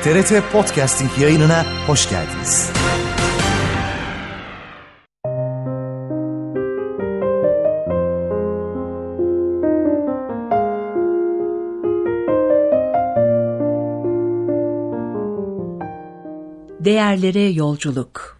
TRT Podcasting yayınına hoş geldiniz. Değerlere yolculuk.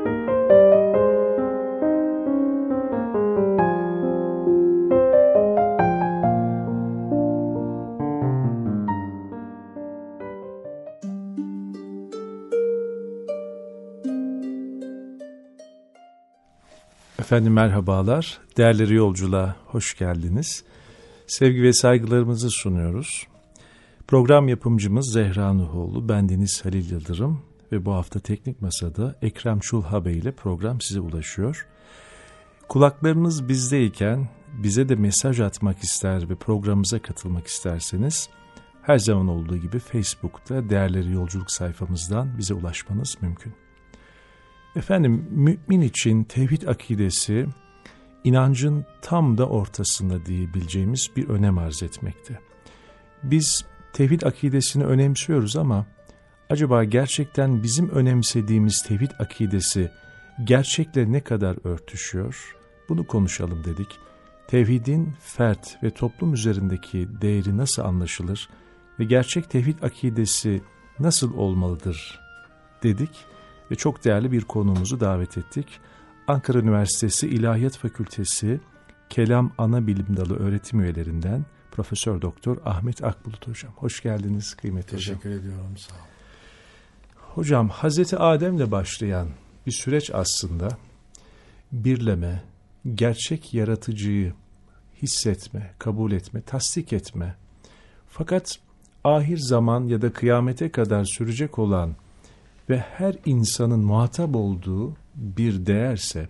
Efendim merhabalar, değerli yolculuğa hoş geldiniz. Sevgi ve saygılarımızı sunuyoruz. Program yapımcımız Zehra Nuhoğlu, bendeniz Halil Yıldırım ve bu hafta Teknik Masa'da Ekrem Çulha Bey ile program size ulaşıyor. Kulaklarınız bizdeyken bize de mesaj atmak ister ve programımıza katılmak isterseniz her zaman olduğu gibi Facebook'ta Değerleri Yolculuk sayfamızdan bize ulaşmanız mümkün. Efendim, mümin için tevhid akidesi inancın tam da ortasında diyebileceğimiz bir önem arz etmekte. Biz tevhid akidesini önemsiyoruz ama acaba gerçekten bizim önemsediğimiz tevhid akidesi gerçekle ne kadar örtüşüyor? Bunu konuşalım dedik. Tevhidin fert ve toplum üzerindeki değeri nasıl anlaşılır ve gerçek tevhid akidesi nasıl olmalıdır dedik. Ve çok değerli bir konuğumuzu davet ettik. Ankara Üniversitesi İlahiyat Fakültesi Kelam Anabilim Dalı öğretim üyelerinden Profesör Doktor Ahmet Akbulut Hocam. Hoş geldiniz kıymetli hocam. Teşekkür ediyorum, sağ olun. Hocam, Hazreti Adem'le başlayan bir süreç aslında birleme, gerçek yaratıcıyı hissetme, kabul etme, tasdik etme. Fakat ahir zaman ya da kıyamete kadar sürecek olan ve her insanın muhatap olduğu bir değerse,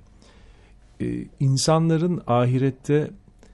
insanların ahirette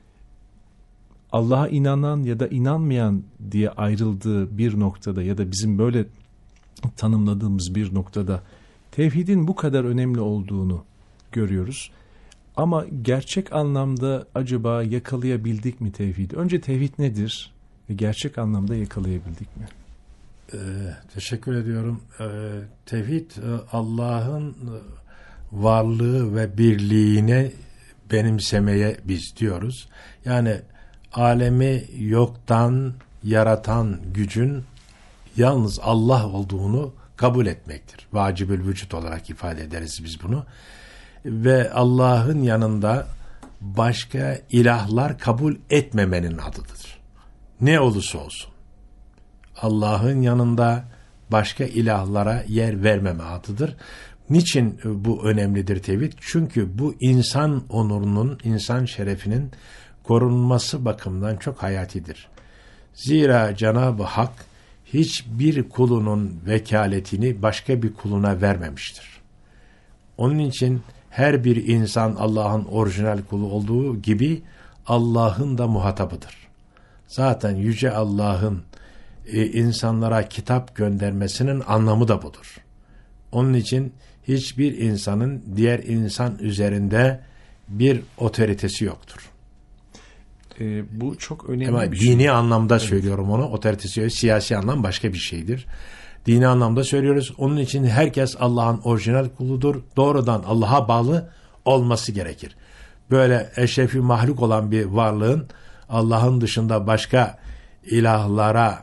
Allah'a inanan ya da inanmayan diye ayrıldığı bir noktada ya da bizim böyle tanımladığımız bir noktada tevhidin bu kadar önemli olduğunu görüyoruz. Ama gerçek anlamda acaba yakalayabildik mi tevhidi? Önce tevhid nedir ve gerçek anlamda yakalayabildik mi? Teşekkür ediyorum. Tevhid, Allah'ın varlığı ve birliğine benimsemeye biz diyoruz. Yani alemi yoktan yaratan gücün yalnız Allah olduğunu kabul etmektir. Vacibül vücut olarak ifade ederiz biz bunu. Ve Allah'ın yanında başka ilahlar kabul etmemenin adıdır. Ne olursa olsun. Allah'ın yanında başka ilahlara yer vermeme adıdır. Niçin bu önemlidir tevhid? Çünkü bu insan onurunun, insan şerefinin korunması bakımından çok hayatidir. Zira Cenab-ı Hak hiçbir kulunun vekaletini başka bir kuluna vermemiştir. Onun için her bir insan Allah'ın orijinal kulu olduğu gibi Allah'ın da muhatabıdır. Zaten Yüce Allah'ın insanlara kitap göndermesinin anlamı da budur. Onun için hiçbir insanın diğer insan üzerinde bir otoritesi yoktur. Bu çok önemli ama bir şey. Dini anlamda söylüyorum onu. Otoritesi yok. Siyasi anlam başka bir şeydir. Dini anlamda söylüyoruz. Onun için herkes Allah'ın orijinal kuludur. Doğrudan Allah'a bağlı olması gerekir. Böyle eşrefi mahluk olan bir varlığın Allah'ın dışında başka ilahlara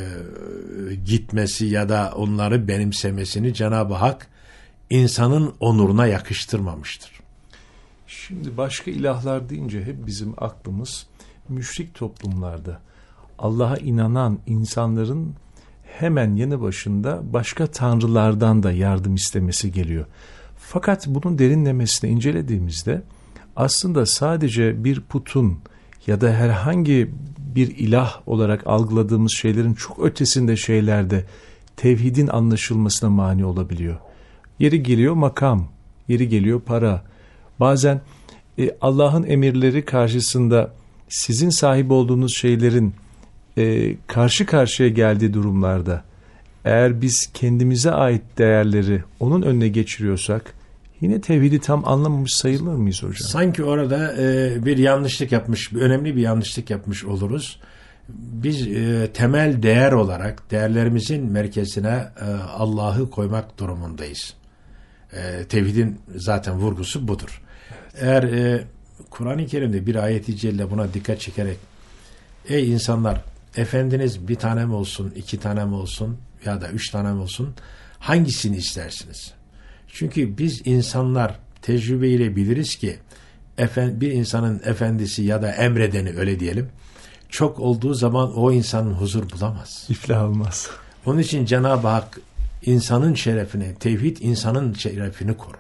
gitmesi ya da onları benimsemesini Cenab-ı Hak insanın onuruna yakıştırmamıştır. Şimdi başka ilahlar deyince hep bizim aklımız müşrik toplumlarda Allah'a inanan insanların hemen yanı başında başka tanrılardan da yardım istemesi geliyor. Fakat bunun derinlemesine incelediğimizde aslında sadece bir putun ya da herhangi bir ilah olarak algıladığımız şeylerin çok ötesinde şeylerde tevhidin anlaşılmasına mani olabiliyor. Yeri geliyor makam, yeri geliyor para. Bazen Allah'ın emirleri karşısında sizin sahip olduğunuz şeylerin karşı karşıya geldiği durumlarda eğer biz kendimize ait değerleri onun önüne geçiriyorsak yine tevhidi tam anlamamış sayılır mıyız hocam? Sanki orada bir yanlışlık yapmış, önemli bir yanlışlık yapmış oluruz. Biz temel değer olarak değerlerimizin merkezine Allah'ı koymak durumundayız. Tevhidin zaten vurgusu budur. Eğer Kur'an-ı Kerim'de bir ayet-i celle buna dikkat çekerek ey insanlar, efendiniz bir tane mi olsun, 2 tane mi olsun ya da 3 tane mi olsun, hangisini istersiniz? Çünkü biz insanlar tecrübeyle biliriz ki bir insanın efendisi ya da emredeni, öyle diyelim, çok olduğu zaman o insanın huzur bulamaz. İflah olmaz. Onun için Cenab-ı Hak insanın şerefini, tevhid insanın şerefini korur.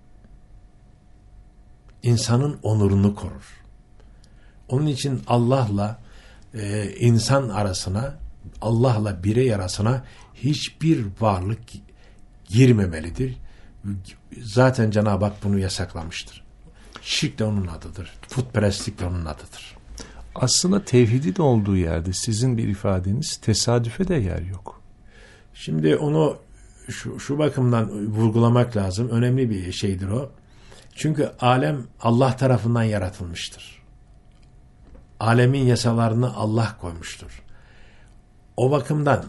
İnsanın onurunu korur. Onun için Allah'la insan arasına, Allah'la birey arasına hiçbir varlık girmemelidir. Zaten Cenab-ı Hak bunu yasaklamıştır. Şirk de onun adıdır. Putperestlik de onun adıdır. Aslında tevhidin olduğu yerde sizin bir ifadeniz, tesadüfe de yer yok. Şimdi onu şu bakımdan vurgulamak lazım. Önemli bir şeydir o. Çünkü alem Allah tarafından yaratılmıştır. Alemin yasalarını Allah koymuştur. O bakımdan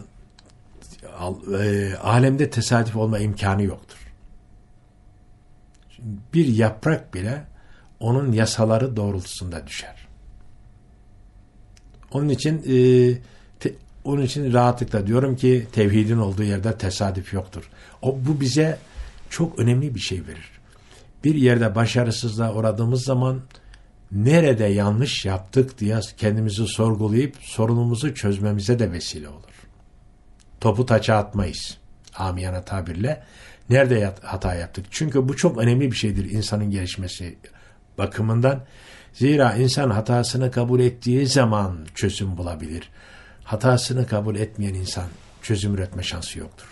alemde tesadüf olma imkanı yoktur. Şimdi bir yaprak bile onun yasaları doğrultusunda düşer. Onun için rahatlıkla diyorum ki tevhidin olduğu yerde tesadüf yoktur. Bu bize çok önemli bir şey verir. Bir yerde başarısızlığa uğradığımız zaman nerede yanlış yaptık diye kendimizi sorgulayıp sorunumuzu çözmemize de vesile olur. Topu taça atmayız. Amiyane tabirle. Nerede hata yaptık? Çünkü bu çok önemli bir şeydir insanın gelişmesi bakımından. Zira insan hatasını kabul ettiği zaman çözüm bulabilir. Hatasını kabul etmeyen insan çözüm üretme şansı yoktur.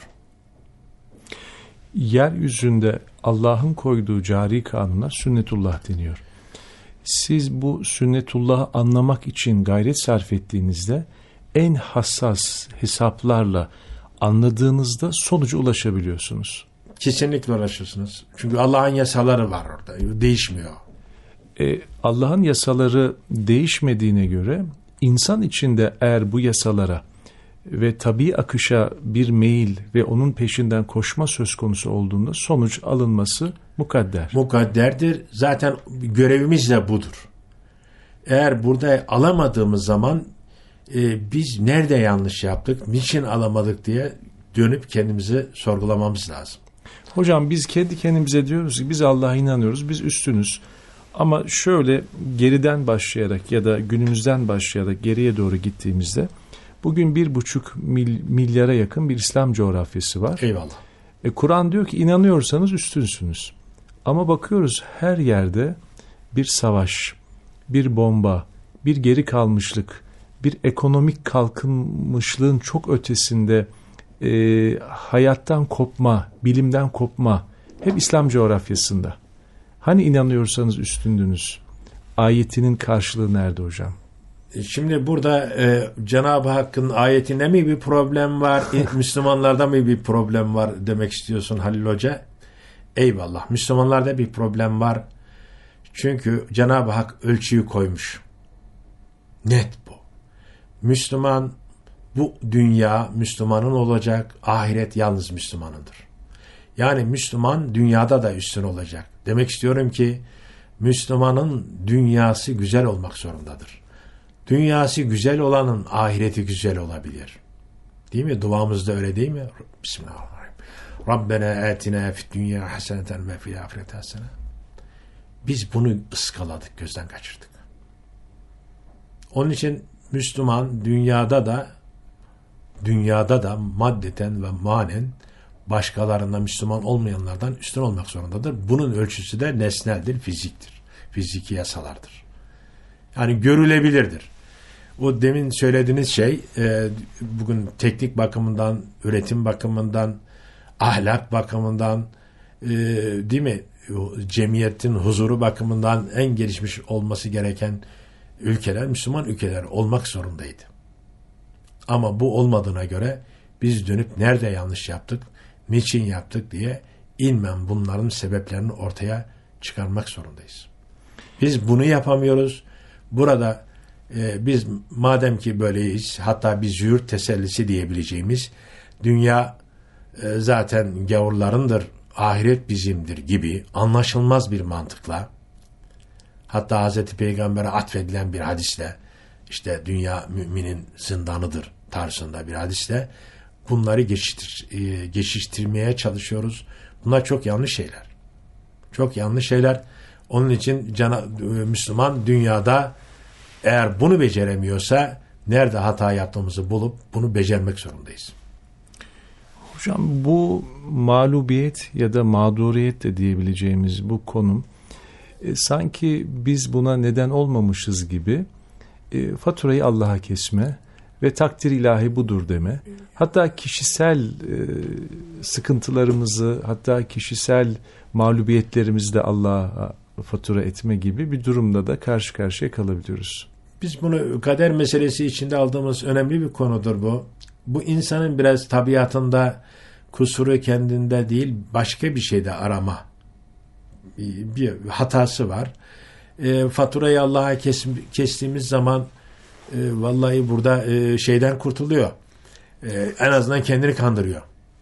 Yeryüzünde Allah'ın koyduğu cari kanuna sünnetullah deniyor. Siz bu sünnetullahı anlamak için gayret sarf ettiğinizde en hassas hesaplarla anladığınızda sonuca ulaşabiliyorsunuz. Kesinlikle ulaşırsınız. Çünkü Allah'ın yasaları var orada. Değişmiyor. Allah'ın yasaları değişmediğine göre insan içinde eğer bu yasalara ve tabii akışa bir meyil ve onun peşinden koşma söz konusu olduğunda sonuç alınması mukadder. Mukadderdir. Zaten görevimiz de budur. Eğer burada alamadığımız zaman biz nerede yanlış yaptık, niçin alamadık diye dönüp kendimizi sorgulamamız lazım. Hocam biz kendi kendimize diyoruz ki biz Allah'a inanıyoruz, biz üstünüz. Ama şöyle geriden başlayarak ya da günümüzden başlayarak geriye doğru gittiğimizde bugün 1,5 milyara yakın bir İslam coğrafyası var. Eyvallah. Kur'an diyor ki inanıyorsanız üstünsünüz. Ama bakıyoruz her yerde bir savaş, bir bomba, bir geri kalmışlık, bir ekonomik kalkınmışlığın çok ötesinde hayattan kopma, bilimden kopma hep İslam coğrafyasında. Hani inanıyorsanız üstündünüz? Ayetinin karşılığı nerede hocam? Şimdi burada Cenab-ı Hakk'ın ayetinde mi bir problem var, Müslümanlarda mı bir problem var demek istiyorsun Halil Hoca? Eyvallah. Müslümanlarda bir problem var. Çünkü Cenab-ı Hak ölçüyü koymuş. Net bu. Müslüman, bu dünya Müslümanın olacak, ahiret yalnız Müslümanındır. Yani Müslüman dünyada da üstün olacak. Demek istiyorum ki Müslümanın dünyası güzel olmak zorundadır. Dünyası güzel olanın ahireti güzel olabilir. Değil mi? Duamızda öyle değil mi? Bismillahirrahmanirrahim. Rabbena atina fid dünya haseneten ve fil ahireti hasene. Biz bunu ıskaladık, gözden kaçırdık. Onun için Müslüman dünyada da maddeten ve manen başkalarından, Müslüman olmayanlardan üstün olmak zorundadır. Bunun ölçüsü de nesneldir, fiziktir. Fiziki yasalardır. Yani görülebilirdir. O demin söylediğiniz şey bugün teknik bakımından, üretim bakımından, ahlak bakımından, değil mi? Cemiyetin huzuru bakımından en gelişmiş olması gereken ülkeler, Müslüman ülkeler olmak zorundaydı. Ama bu olmadığına göre biz dönüp nerede yanlış yaptık, niçin yaptık diye ilmen bunların sebeplerini ortaya çıkarmak zorundayız. Biz bunu yapamıyoruz. Burada Biz madem ki böyleyiz, hatta bir züğürt tesellisi diyebileceğimiz, dünya zaten gavurlarındır, ahiret bizimdir gibi anlaşılmaz bir mantıkla, hatta Hz. Peygamber'e atfedilen bir hadisle, işte dünya müminin zindanıdır tarzında bir hadisle bunları geçiştirmeye çalışıyoruz. Bunlar çok yanlış şeyler. Çok yanlış şeyler. Onun için Müslüman dünyada eğer bunu beceremiyorsa nerede hata yaptığımızı bulup bunu becermek zorundayız. Hocam, bu mağlubiyet ya da mağduriyet de diyebileceğimiz bu konum sanki biz buna neden olmamışız gibi faturayı Allah'a kesme ve takdir ilahi budur deme. Hatta kişisel sıkıntılarımızı, hatta kişisel mağlubiyetlerimizi de Allah'a fatura etme gibi bir durumda da karşı karşıya kalabiliyoruz. Biz bunu kader meselesi içinde aldığımız önemli bir konudur bu. Bu insanın biraz tabiatında kusuru kendinde değil başka bir şeyde arama bir hatası var. Faturayı Allah'a kestiğimiz zaman vallahi burada şeyden kurtuluyor. En azından kendini kandırıyor.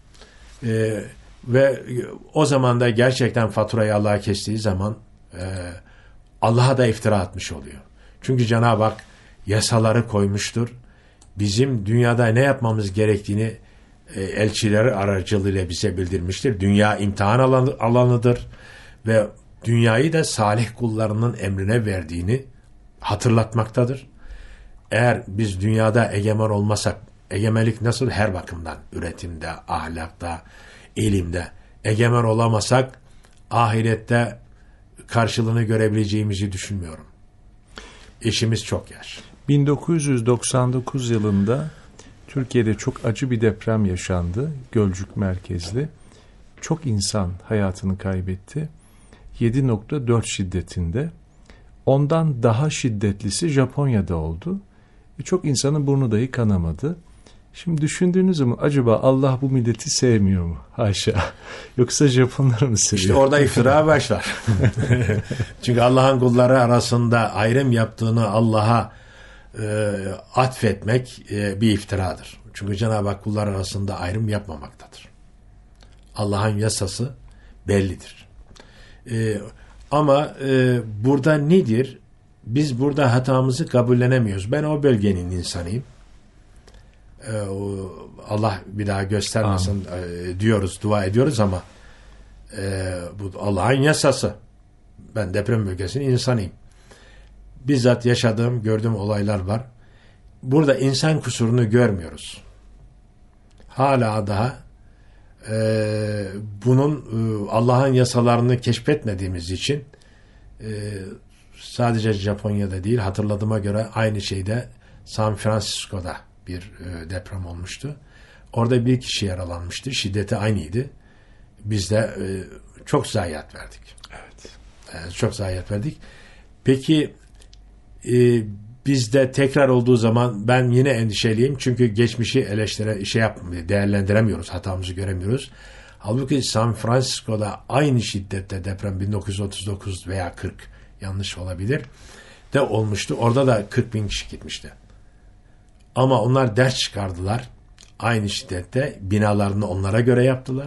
Ve o zaman da gerçekten faturayı Allah'a kestiği zaman Allah'a da iftira atmış oluyor. Çünkü Cenab-ı Hak yasaları koymuştur. Bizim dünyada ne yapmamız gerektiğini elçileri aracılığıyla bize bildirmiştir. Dünya imtihan alanıdır ve dünyayı da salih kullarının emrine verdiğini hatırlatmaktadır. Eğer biz dünyada egemen olmasak, egemenlik nasıl her bakımdan, üretimde, ahlakta, ilimde egemen olamasak, ahirette karşılığını görebileceğimizi düşünmüyorum. İşimiz çok yaş. 1999 yılında Türkiye'de çok acı bir deprem yaşandı. Gölcük merkezli. Çok insan hayatını kaybetti. 7.4 şiddetinde. Ondan daha şiddetlisi Japonya'da oldu. Çok insanın burnu dahi kanamadı. Şimdi düşündüğünüz zaman acaba Allah bu milleti sevmiyor mu? Haşa. Yoksa Japonları mı seviyor? İşte orada iftira başlar. Çünkü Allah'ın kulları arasında ayrım yaptığını Allah'a atfetmek bir iftiradır. Çünkü Cenab-ı Hak kullar arasında ayrım yapmamaktadır. Allah'ın yasası bellidir. Ama burada nedir? Biz burada hatamızı kabullenemiyoruz. Ben o bölgenin insanıyım. Allah bir daha göstermesin diyoruz, dua ediyoruz ama bu Allah'ın yasası. Ben deprem bölgesinin insanıyım. Bizzat yaşadığım, gördüğüm olaylar var. Burada insan kusurunu görmüyoruz. Hala daha bunun Allah'ın yasalarını keşfetmediğimiz için sadece Japonya'da değil, hatırladığıma göre aynı şeyde San Francisco'da bir deprem olmuştu. Orada bir kişi yaralanmıştı. Şiddeti aynıydı. Biz de çok zayiat verdik. Evet. Çok zayiat verdik. Peki bizde tekrar olduğu zaman ben yine endişeliyim. Çünkü geçmişi değerlendiremiyoruz. Hatamızı göremiyoruz. Halbuki San Francisco'da aynı şiddette deprem 1939 veya 40 yanlış olabilir de olmuştu. Orada da 40.000 kişi gitmişti. Ama onlar ders çıkardılar. Aynı şiddette binalarını onlara göre yaptılar.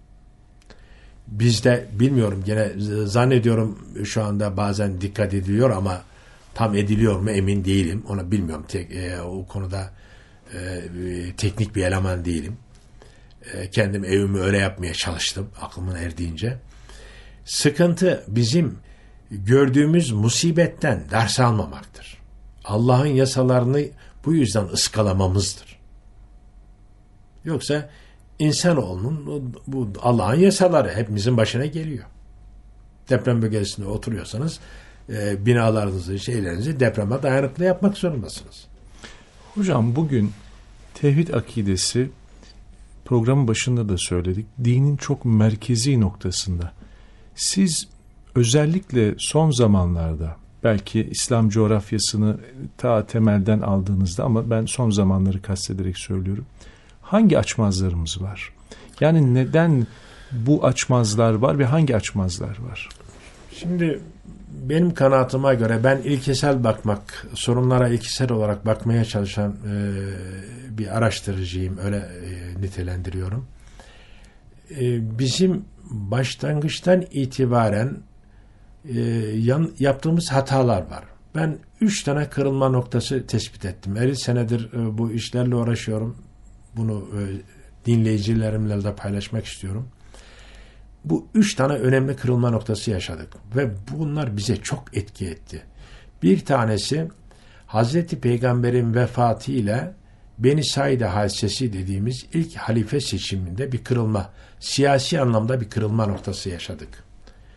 Bizde bilmiyorum, gene zannediyorum şu anda bazen dikkat ediliyor ama tam ediliyor mu emin değilim. Onu bilmiyorum. O konuda teknik bir eleman değilim. Kendim evimi öyle yapmaya çalıştım aklımın erdiğince. Sıkıntı bizim gördüğümüz musibetten ders almamaktır. Allah'ın yasalarını bu yüzden ıskalamamızdır. Yoksa insanoğlunun bu Allah'ın yasaları hepimizin başına geliyor. Deprem bölgesinde oturuyorsanız binalarınızı, şeylerinizi depreme dayanıklı yapmak zorundasınız. Hocam, bugün tevhid akidesi, programın başında da söyledik, dinin çok merkezi noktasında. Siz özellikle son zamanlarda, belki İslam coğrafyasını ta temelden aldığınızda ama ben son zamanları kastederek söylüyorum, hangi açmazlarımız var? Yani neden bu açmazlar var ve hangi açmazlar var? Şimdi benim kanaatime göre ben ilkesel bakmak, sorunlara ilkesel olarak bakmaya çalışan bir araştırıcıyım, öyle nitelendiriyorum. Bizim başlangıçtan itibaren yaptığımız hatalar var. Ben 3 tane kırılma noktası tespit ettim. 50 senedir bu işlerle uğraşıyorum. Bunu dinleyicilerimle de paylaşmak istiyorum. Bu 3 tane önemli kırılma noktası yaşadık. Ve bunlar bize çok etki etti. Bir tanesi Hazreti Peygamber'in vefatıyla Beni Saide hadisesi dediğimiz ilk halife seçiminde bir kırılma, siyasi anlamda bir kırılma noktası yaşadık.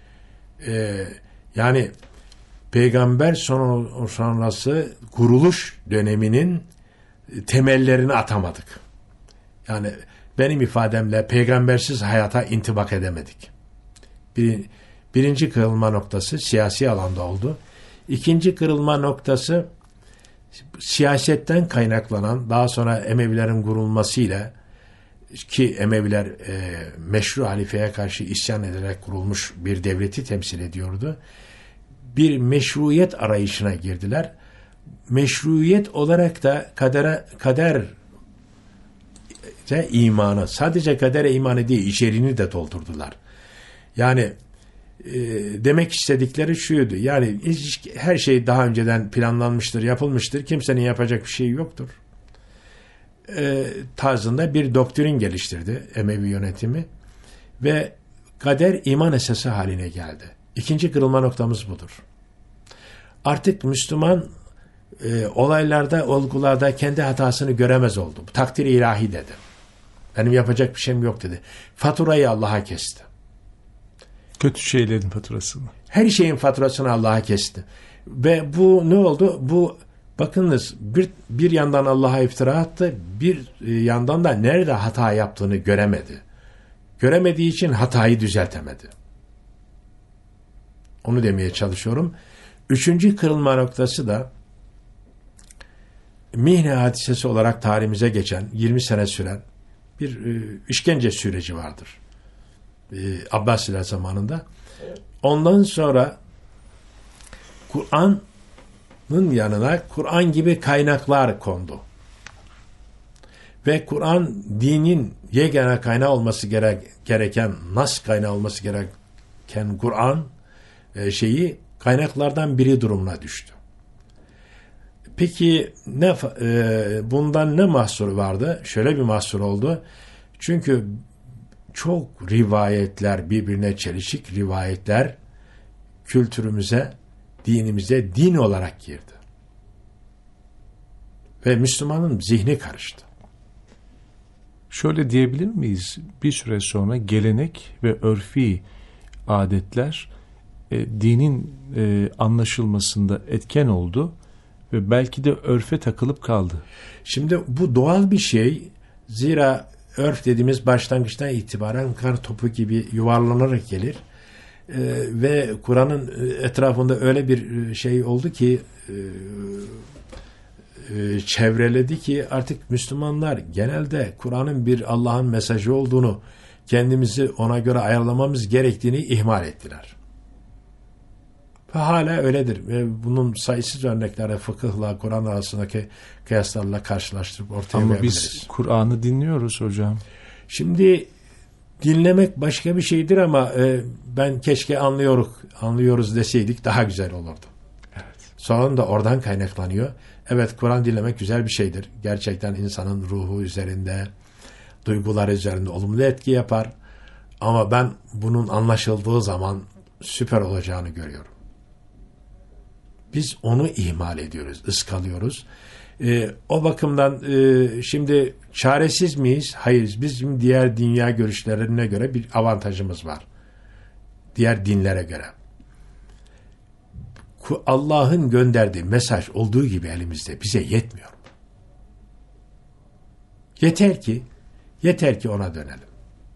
Yani Peygamber sonrası kuruluş döneminin temellerini atamadık. Yani benim ifademle peygambersiz hayata intibak edemedik. Birinci kırılma noktası siyasi alanda oldu. İkinci kırılma noktası siyasetten kaynaklanan, daha sonra Emevilerin kurulmasıyla, ki Emeviler meşru halifeye karşı isyan ederek kurulmuş bir devleti temsil ediyordu. Bir meşruiyet arayışına girdiler. Meşruiyet olarak da kader imanı, sadece kadere imanı değil, içeriğini de doldurdular. Yani demek istedikleri şuydu. Yani her şey daha önceden planlanmıştır, yapılmıştır. Kimsenin yapacak bir şey yoktur. Tarzında bir doktrin geliştirdi Emevi yönetimi ve kader iman esası haline geldi. İkinci kırılma noktamız budur. Artık Müslüman olaylarda, olgularda kendi hatasını göremez oldu. Bu takdir ilahi dedi. Benim yapacak bir şeyim yok dedi. Faturayı Allah'a kesti. Kötü şeylerin faturasını. Her şeyin faturasını Allah'a kesti. Ve bu ne oldu? Bu bakınız bir yandan Allah'a iftira attı, bir yandan da nerede hata yaptığını göremedi. Göremediği için hatayı düzeltemedi. Onu demeye çalışıyorum. Üçüncü kırılma noktası da Mihne hadisesi olarak tarihimize geçen 20 sene süren bir işkence süreci vardır. Abbasiler zamanında. Ondan sonra Kur'an'ın yanına Kur'an gibi kaynaklar kondu. Ve Kur'an dinin yegane kaynağı olması gereken, nas kaynağı olması gereken Kur'an kaynaklardan biri durumuna düştü. Peki bundan ne mahsuru vardı? Şöyle bir mahsur oldu. Çünkü çok rivayetler, birbirine çelişik rivayetler kültürümüze, dinimize din olarak girdi. Ve Müslümanın zihni karıştı. Şöyle diyebilir miyiz? Bir süre sonra gelenek ve örfi adetler dinin anlaşılmasında etken oldu ve belki de örfe takılıp kaldı. Şimdi bu doğal bir şey. Zira örf dediğimiz başlangıçtan itibaren kar topu gibi yuvarlanarak gelir. Ve Kur'an'ın etrafında öyle bir şey oldu ki çevreledi ki artık Müslümanlar genelde Kur'an'ın bir Allah'ın mesajı olduğunu, kendimizi ona göre ayarlamamız gerektiğini ihmal ettiler. Ve hala öyledir. Ve bunun sayısız örnekleri fıkıhla, Kur'an arasındaki kıyaslarla karşılaştırıp ortaya Ama koyabiliriz. biz Kur'an'ı dinliyoruz hocam. Şimdi dinlemek başka bir şeydir ama ben keşke anlıyoruz deseydik daha güzel olurdu. Evet. Sonra da oradan kaynaklanıyor. Evet, Kur'an dinlemek güzel bir şeydir. Gerçekten insanın ruhu üzerinde, duyguları üzerinde olumlu etki yapar. Ama ben bunun anlaşıldığı zaman süper olacağını görüyorum. Biz onu ihmal ediyoruz, ıskalıyoruz. O bakımdan şimdi çaresiz miyiz? Hayır. Bizim diğer dünya görüşlerine göre bir avantajımız var. Diğer dinlere göre. Allah'ın gönderdiği mesaj olduğu gibi elimizde. Bize yetmiyor. Yeter ki ona dönelim.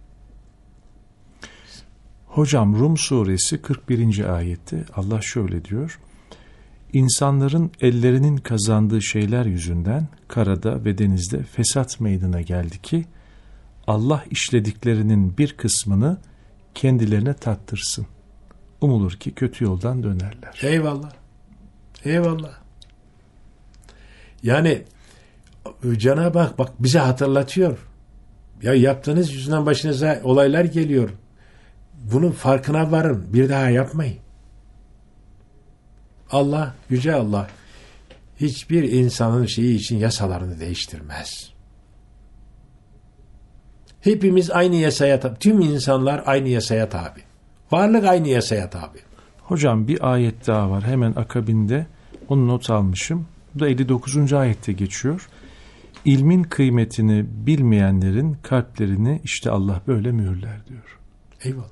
Hocam Rum suresi 41. ayette Allah şöyle diyor. İnsanların ellerinin kazandığı şeyler yüzünden karada ve denizde fesat meydana geldi ki Allah işlediklerinin bir kısmını kendilerine tattırsın. umulur ki kötü yoldan dönerler. Eyvallah. Eyvallah. Yani Cenab-ı Hak bak bize hatırlatıyor. Ya yaptığınız yüzünden başınıza olaylar geliyor. Bunun farkına varın. Bir daha yapmayın. Allah, Yüce Allah hiçbir insanın şeyi için yasalarını değiştirmez. Hepimiz aynı yasaya tabi. Tüm insanlar aynı yasaya tabi. Varlık aynı yasaya tabi. Hocam bir ayet daha var hemen akabinde. Onu not almışım. Bu da 59. ayette geçiyor. İlmin kıymetini bilmeyenlerin kalplerini işte Allah böyle mühürler diyor. Eyvallah.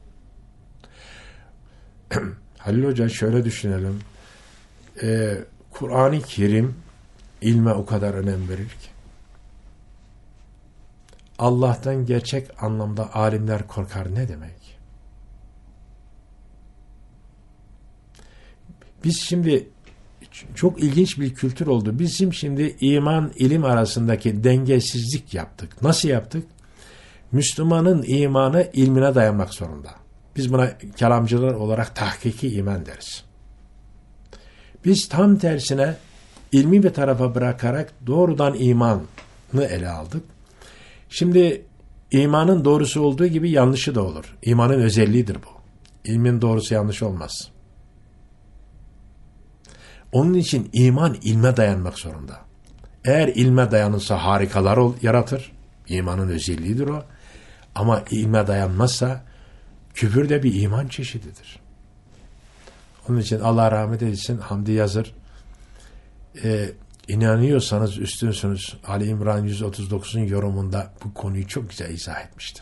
Halil Hoca şöyle düşünelim. Kur'an-ı Kerim ilme o kadar önem verir ki. Allah'tan gerçek anlamda alimler korkar ne demek? Biz şimdi çok ilginç bir kültür oldu. Bizim şimdi iman, ilim arasındaki dengesizlik yaptık. Nasıl yaptık? Müslümanın imanı ilmine dayanmak zorunda. Biz buna kelamcılar olarak tahkiki iman deriz. Biz tam tersine ilmi bir tarafa bırakarak doğrudan imanı ele aldık. Şimdi imanın doğrusu olduğu gibi yanlışı da olur. İmanın özelliğidir bu. İlmin doğrusu yanlış olmaz. Onun için iman ilme dayanmak zorunda. Eğer ilme dayanırsa harikalar yaratır. İmanın özelliğidir o. Ama ilme dayanmazsa küfür de bir iman çeşididir. Onun için Allah rahmet eylesin Hamdi Yazır inanıyorsanız üstünsünüz. Ali İmran 139'un yorumunda bu konuyu çok güzel izah etmiştir.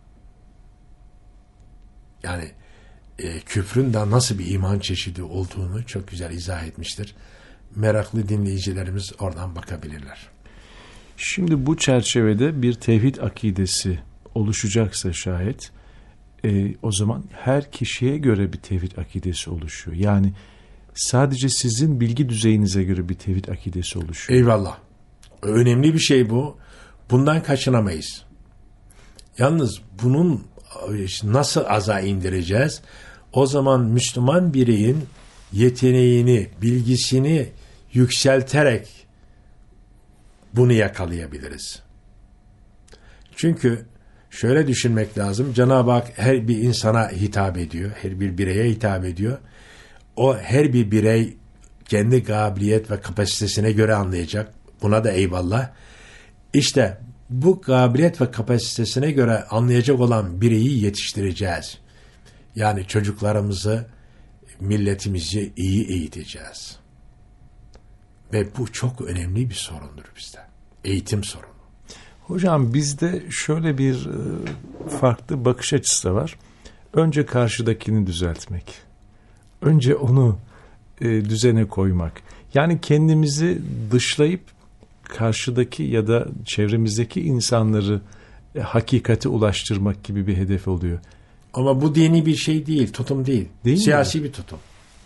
Yani küfrün de nasıl bir iman çeşidi olduğunu çok güzel izah etmiştir. Meraklı dinleyicilerimiz oradan bakabilirler. Şimdi bu çerçevede bir tevhid akidesi oluşacaksa şayet o zaman her kişiye göre bir tevhid akidesi oluşuyor. Yani sadece sizin bilgi düzeyinize göre bir tevhid akidesi oluşuyor. Eyvallah. Önemli bir şey bu. Bundan kaçınamayız. Yalnız bunun nasıl aza indireceğiz? O zaman Müslüman bireyin yeteneğini, bilgisini yükselterek bunu yakalayabiliriz. Çünkü şöyle düşünmek lazım. Cenab-ı Hak her bir insana hitap ediyor. Her bir bireye hitap ediyor. O her bir birey kendi kabiliyet ve kapasitesine göre anlayacak. Buna da eyvallah. İşte bu kabiliyet ve kapasitesine göre anlayacak olan bireyi yetiştireceğiz. Yani çocuklarımızı, milletimizi iyi eğiteceğiz. Ve bu çok önemli bir sorundur bizde. Eğitim sorunu. Hocam bizde şöyle bir farklı bakış açısı da var. Önce karşıdakini düzeltmek. Önce onu düzene koymak. Yani kendimizi dışlayıp karşıdaki ya da çevremizdeki insanları hakikate ulaştırmak gibi bir hedef oluyor. Ama bu dini bir şey değil, tutum değil. Siyasi bir tutum.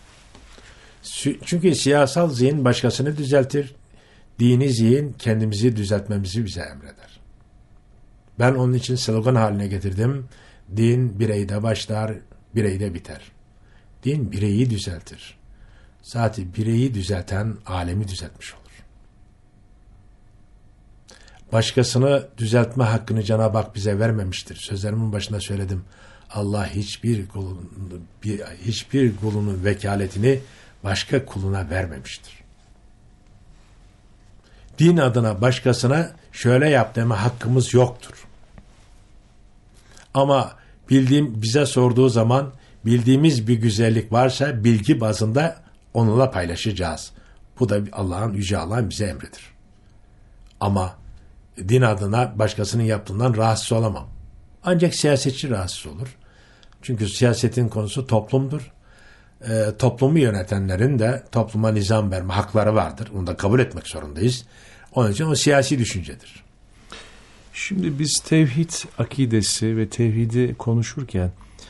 Çünkü siyasal zihin başkasını düzeltir. Dini zihin kendimizi düzeltmemizi bize emreder. Ben onun için slogan haline getirdim. Din bireyde başlar, bireyde biter. Din bireyi düzeltir. Zaten bireyi düzelten alemi düzeltmiş olur. Başkasını düzeltme hakkını Cenab-ı Hak bize vermemiştir. Sözlerimin başında söyledim. Allah hiçbir kulunun vekaletini başka kuluna vermemiştir. Din adına başkasına şöyle yap deme hakkımız yoktur. Ama bize sorduğu zaman bildiğimiz bir güzellik varsa bilgi bazında onunla paylaşacağız. Bu da Yüce Allah'ın bize emridir. Ama din adına başkasının yaptığından rahatsız olamam. Ancak siyasetçi rahatsız olur. Çünkü siyasetin konusu toplumdur. Toplumu yönetenlerin de topluma nizam verme hakları vardır. Onu da kabul etmek zorundayız. Onun için o siyasi düşüncedir. Şimdi biz tevhid akidesi ve tevhidi konuşurken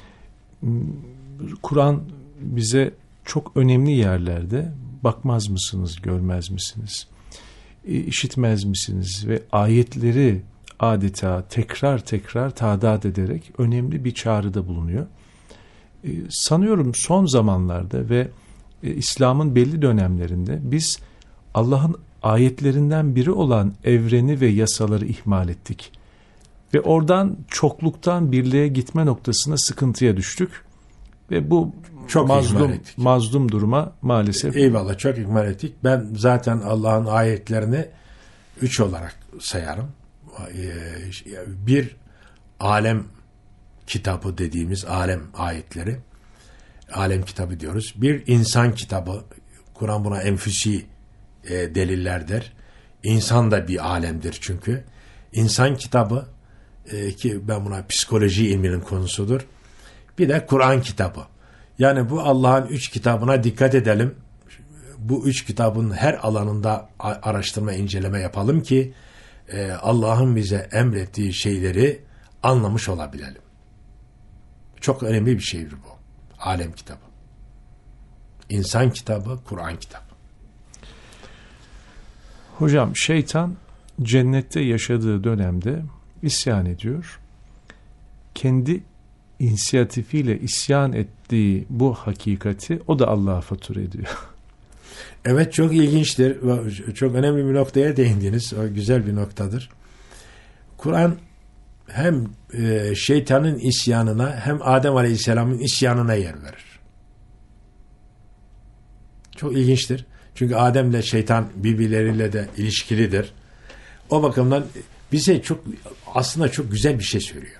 Kur'an bize çok önemli yerlerde bakmaz mısınız, görmez misiniz, işitmez misiniz ve ayetleri adeta tekrar tekrar tadat ederek önemli bir çağrıda bulunuyor. Sanıyorum son zamanlarda ve İslam'ın belli dönemlerinde biz Allah'ın ayetlerinden biri olan evreni ve yasaları ihmal ettik. Ve oradan çokluktan birliğe gitme noktasına sıkıntıya düştük. Ve bu çok mazlum duruma maalesef. Eyvallah, çok ihmal ettik. Ben zaten Allah'ın ayetlerini 3 olarak sayarım. Bir, alem kitabı dediğimiz alem ayetleri. Alem kitabı diyoruz. Bir, insan kitabı. Kur'an buna enfüsi deliller der. İnsan da bir alemdir çünkü. İnsan kitabı ki ben buna psikoloji ilminin konusudur. Bir de Kur'an kitabı. Yani bu Allah'ın 3 kitabına dikkat edelim. Bu 3 kitabın her alanında araştırma, inceleme yapalım ki Allah'ın bize emrettiği şeyleri anlamış olabilelim. Çok önemli bir şeydir bu. Alem kitabı. İnsan kitabı, Kur'an kitabı. Hocam, şeytan cennette yaşadığı dönemde isyan ediyor. Kendi inisiyatifiyle isyan ettiği bu hakikati o da Allah'a fatura ediyor. Evet, çok ilginçtir. Çok önemli bir noktaya değindiniz. O güzel bir noktadır. Kur'an hem şeytanın isyanına hem Adem Aleyhisselam'ın isyanına yer verir. Çok ilginçtir. Çünkü Adem'le şeytan birbirleriyle de ilişkilidir. O bakımdan bize aslında çok güzel bir şey söylüyor.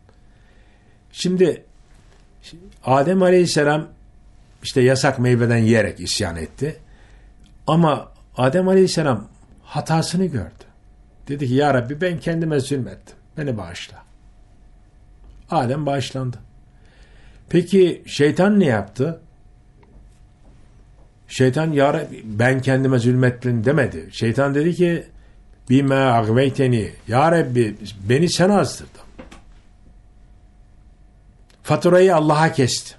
Şimdi Adem Aleyhisselam işte yasak meyveden yiyerek isyan etti. Ama Adem Aleyhisselam hatasını gördü. Dedi ki ya Rabbi, ben kendime zulmettim. Beni bağışla. Adem bağışlandı. Peki şeytan ne yaptı? Şeytan ya Rabbi, ben kendime zulmettim demedi. Şeytan dedi ki bime agveyteni, ya Rabbi beni sen azdırdın. Faturayı Allah'a kesti.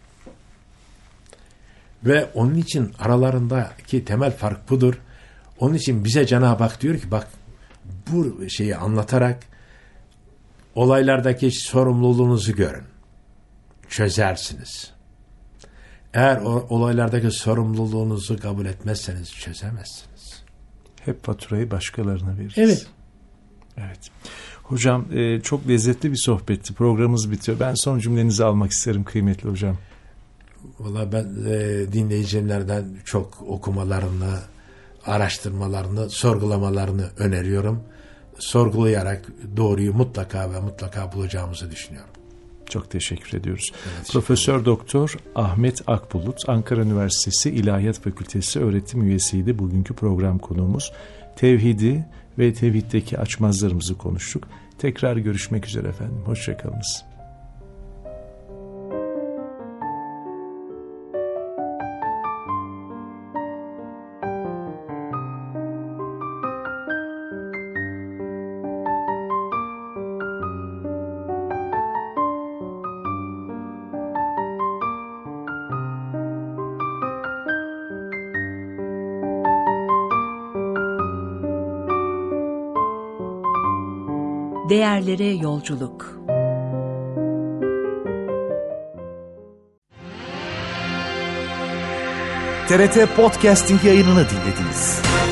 Ve onun için aralarındaki temel fark budur. Onun için bize Cenab-ı Hak diyor ki bak, bu şeyi anlatarak olaylardaki sorumluluğunuzu görün. Çözersiniz. Eğer olaylardaki sorumluluğunuzu kabul etmezseniz çözemezsiniz. Hep faturayı başkalarına veririz. Evet. Evet. Hocam, çok lezzetli bir sohbetti. Programımız bitiyor. Ben son cümlenizi almak isterim kıymetli hocam. Vallahi ben dinleyicilerden çok okumalarını, araştırmalarını, sorgulamalarını öneriyorum. Sorgulayarak doğruyu mutlaka ve mutlaka bulacağımızı düşünüyorum. Çok teşekkür ediyoruz. Evet, Profesör Doktor Ahmet Akbulut, Ankara Üniversitesi İlahiyat Fakültesi öğretim üyesiydi. Bugünkü program konuğumuz. Tevhidi ve tevhiddeki açmazlarımızı konuştuk. Tekrar görüşmek üzere efendim. Hoşçakalınız. Değerlere yolculuk. TRT Podcasting yayınını dinlediniz.